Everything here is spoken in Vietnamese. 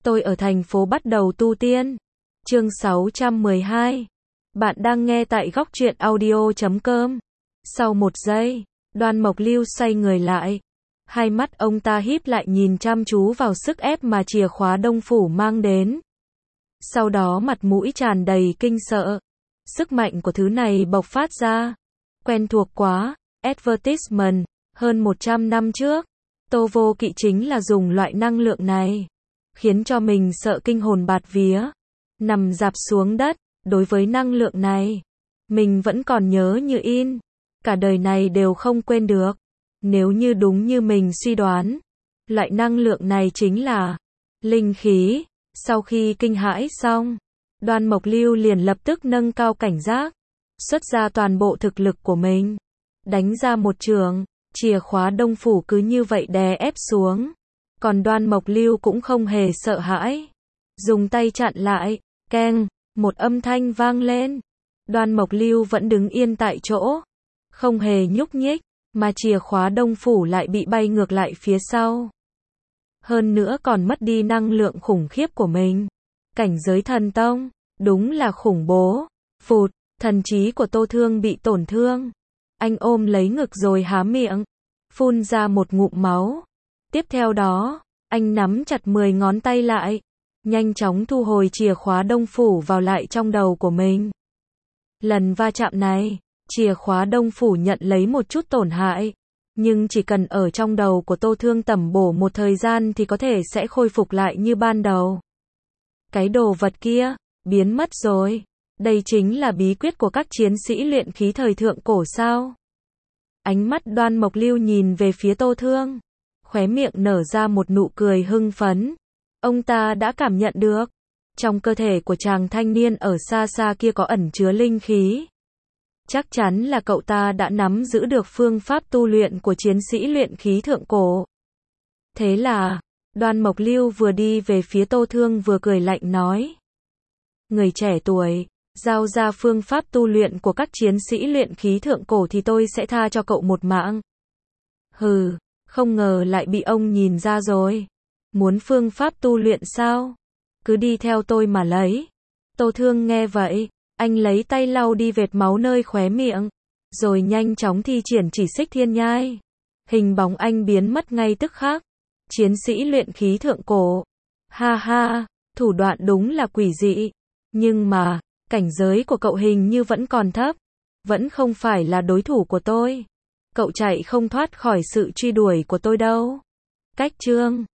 Tôi ở thành phố bắt đầu tu tiên. Chương 612. Bạn đang nghe tại góc truyện audio.com. Sau một giây, Đoan Mộc Lưu xoay người lại. Hai mắt ông ta híp lại nhìn chăm chú vào sức ép mà chìa khóa Đông Phủ mang đến. Sau đó mặt mũi tràn đầy kinh sợ. Sức mạnh của thứ này bộc phát ra. Quen thuộc quá, advertisement, hơn 100 năm trước. Tô Vô Kỵ chính là dùng loại năng lượng này. Khiến cho mình sợ kinh hồn bạt vía. Nằm rạp xuống đất, đối với năng lượng này. Mình vẫn còn nhớ như in. Cả đời này đều không quên được. Nếu như đúng như mình suy đoán. Loại năng lượng này chính là linh khí. Sau khi kinh hãi xong, Đoan Mộc Lưu liền lập tức nâng cao cảnh giác. Xuất ra toàn bộ thực lực của mình. Đánh ra một trường, chìa khóa Đông Phủ cứ như vậy đè ép xuống. Còn Đoan Mộc Lưu cũng không hề sợ hãi. Dùng tay chặn lại, keng, một âm thanh vang lên. Đoan Mộc Lưu vẫn đứng yên tại chỗ. Không hề nhúc nhích, mà chìa khóa Đông Phủ lại bị bay ngược lại phía sau. Hơn nữa còn mất đi năng lượng khủng khiếp của mình. Cảnh giới thần tông, đúng là khủng bố. Phụt, thần trí của Tô Thương bị tổn thương. Anh ôm lấy ngực rồi há miệng, phun ra một ngụm máu. Tiếp theo đó, anh nắm chặt 10 ngón tay lại, nhanh chóng thu hồi chìa khóa Đông Phủ vào lại trong đầu của mình. Lần va chạm này, chìa khóa Đông Phủ nhận lấy một chút tổn hại, nhưng chỉ cần ở trong đầu của Tô Thương tẩm bổ một thời gian thì có thể sẽ khôi phục lại như ban đầu. Cái đồ vật kia, biến mất rồi. Đây chính là bí quyết của các chiến sĩ luyện khí thời thượng cổ sao? Ánh mắt Đoan Mộc Lưu nhìn về phía Tô Thương. Khóe miệng nở ra một nụ cười hưng phấn. Ông ta đã cảm nhận được. Trong cơ thể của chàng thanh niên ở xa xa kia có ẩn chứa linh khí. Chắc chắn là cậu ta đã nắm giữ được phương pháp tu luyện của chiến sĩ luyện khí thượng cổ. Thế là, Đoan Mộc Lưu vừa đi về phía Tô Thương vừa cười lạnh nói. Người trẻ tuổi, giao ra phương pháp tu luyện của các chiến sĩ luyện khí thượng cổ thì tôi sẽ tha cho cậu một mạng. Hừ, không ngờ lại bị ông nhìn ra rồi. Muốn phương pháp tu luyện sao? Cứ đi theo tôi mà lấy. Tô Thương nghe vậy, anh lấy tay lau đi vệt máu nơi khóe miệng, rồi nhanh chóng thi triển chỉ xích thiên nhai. Hình bóng anh biến mất ngay tức khắc. Chiến sĩ luyện khí thượng cổ. Ha ha, thủ đoạn đúng là quỷ dị. Nhưng mà, cảnh giới của cậu hình như vẫn còn thấp. Vẫn không phải là đối thủ của tôi. Cậu chạy không thoát khỏi sự truy đuổi của tôi đâu. Cách chương